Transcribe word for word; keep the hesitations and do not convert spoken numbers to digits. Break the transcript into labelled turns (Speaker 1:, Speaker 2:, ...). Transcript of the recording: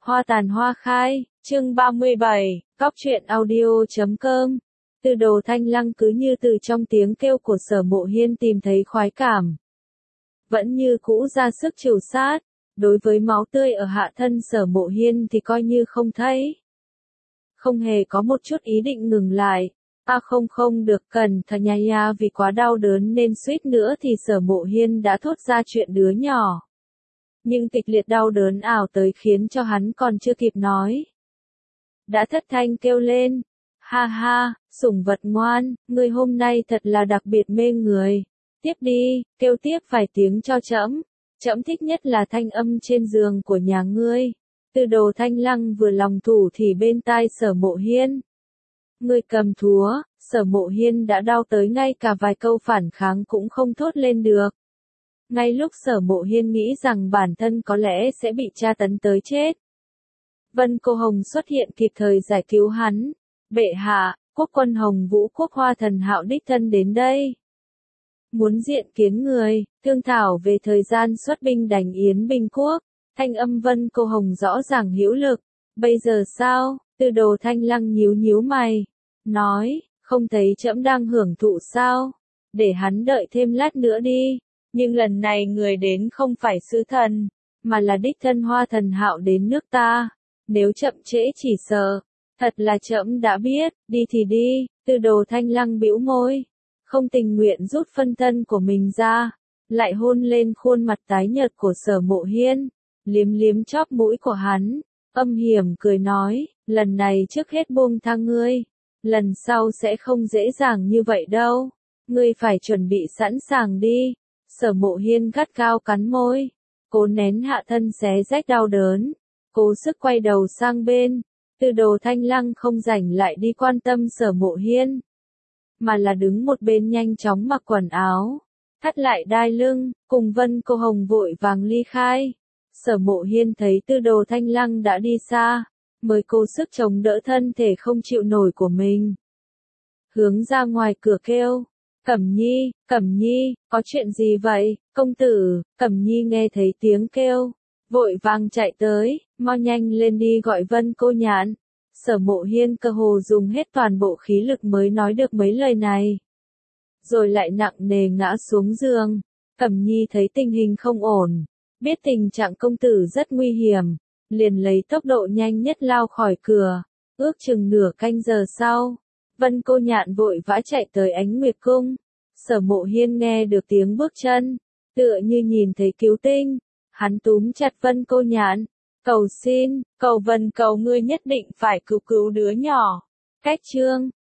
Speaker 1: Hoa tàn hoa khai, chương ba mươi bảy, Cóc truyện audio chấm com. Tư Đồ Thanh Lăng cứ như từ trong tiếng kêu của Sở Mộ Hiên tìm thấy khoái cảm. Vẫn như cũ ra sức trừ sát, đối với máu tươi ở hạ thân Sở Mộ Hiên thì coi như không thấy. Không hề có một chút ý định ngừng lại. A không không được cần thà nha nha vì quá đau đớn nên suýt nữa thì Sở Mộ Hiên đã thốt ra chuyện đứa nhỏ. Nhưng kịch liệt đau đớn ảo tới khiến cho hắn còn chưa kịp nói. Đã thất thanh kêu lên. Ha ha, sủng vật ngoan, ngươi hôm nay thật là đặc biệt mê người. Tiếp đi, kêu tiếp vài tiếng cho trẫm. Trẫm thích nhất là thanh âm trên giường của nhà ngươi. Tư Đồ Thanh Lăng vừa lòng thủ thì bên tai Sở Mộ Hiên. Ngươi cầm thúa, Sở Mộ Hiên đã đau tới ngay cả vài câu phản kháng cũng không thốt lên được. Ngay lúc Sở Mộ Hiên nghĩ rằng bản thân có lẽ sẽ bị tra tấn tới chết. Vân Cô Hồng xuất hiện kịp thời giải cứu hắn. Bệ hạ, quốc quân Hồng Vũ Quốc Hoa Thần Hạo đích thân đến đây. Muốn diện kiến người, thương thảo về thời gian xuất binh đánh Yến Bình Quốc. Thanh âm Vân Cô Hồng rõ ràng hữu lực. Bây giờ sao? Tư Đồ Thanh Lăng nhíu nhíu mày. Nói, không thấy trẫm đang hưởng thụ sao? Để hắn đợi thêm lát nữa đi. Nhưng lần này người đến không phải sứ thần, mà là đích thân Hoa Thần Hạo đến nước ta. Nếu chậm trễ chỉ sợ, thật là trẫm đã biết, đi thì đi. Tư Đồ Thanh Lăng bĩu môi, không tình nguyện rút phân thân của mình ra, lại hôn lên khuôn mặt tái nhợt của Sở Mộ Hiên, liếm liếm chóp mũi của hắn, âm hiểm cười nói, lần này trước hết buông tha ngươi, lần sau sẽ không dễ dàng như vậy đâu, ngươi phải chuẩn bị sẵn sàng đi. Sở Mộ Hiên gắt gao cắn môi, cố nén hạ thân xé rách đau đớn, cố sức quay đầu sang bên. Tư Đồ Thanh Lăng không rảnh lại đi quan tâm Sở Mộ Hiên, mà là đứng một bên nhanh chóng mặc quần áo, thắt lại đai lưng, cùng Vân Cô Hồng vội vàng ly khai. Sở Mộ Hiên thấy Tư Đồ Thanh Lăng đã đi xa, mới cố sức chống đỡ thân thể không chịu nổi của mình. Hướng ra ngoài cửa kêu. Cẩm Nhi, Cẩm Nhi, có chuyện gì vậy, công tử? Cẩm Nhi nghe thấy tiếng kêu, vội vàng chạy tới, mau nhanh lên đi gọi Vân Cô Nhạn. Sở Mộ Hiên cơ hồ dùng hết toàn bộ khí lực mới nói được mấy lời này. Rồi lại nặng nề ngã xuống giường. Cẩm Nhi thấy tình hình không ổn, biết tình trạng công tử rất nguy hiểm, liền lấy tốc độ nhanh nhất lao khỏi cửa. Ước chừng nửa canh giờ sau, Vân Cô Nhạn vội vã chạy tới Ánh Nguyệt Cung. Sở Mộ Hiên nghe được tiếng bước chân, tựa như nhìn thấy cứu tinh, hắn túm chặt Vân Cô Nhạn, cầu xin, cầu Vân cầu ngươi nhất định phải cứu cứu đứa nhỏ. Cách chương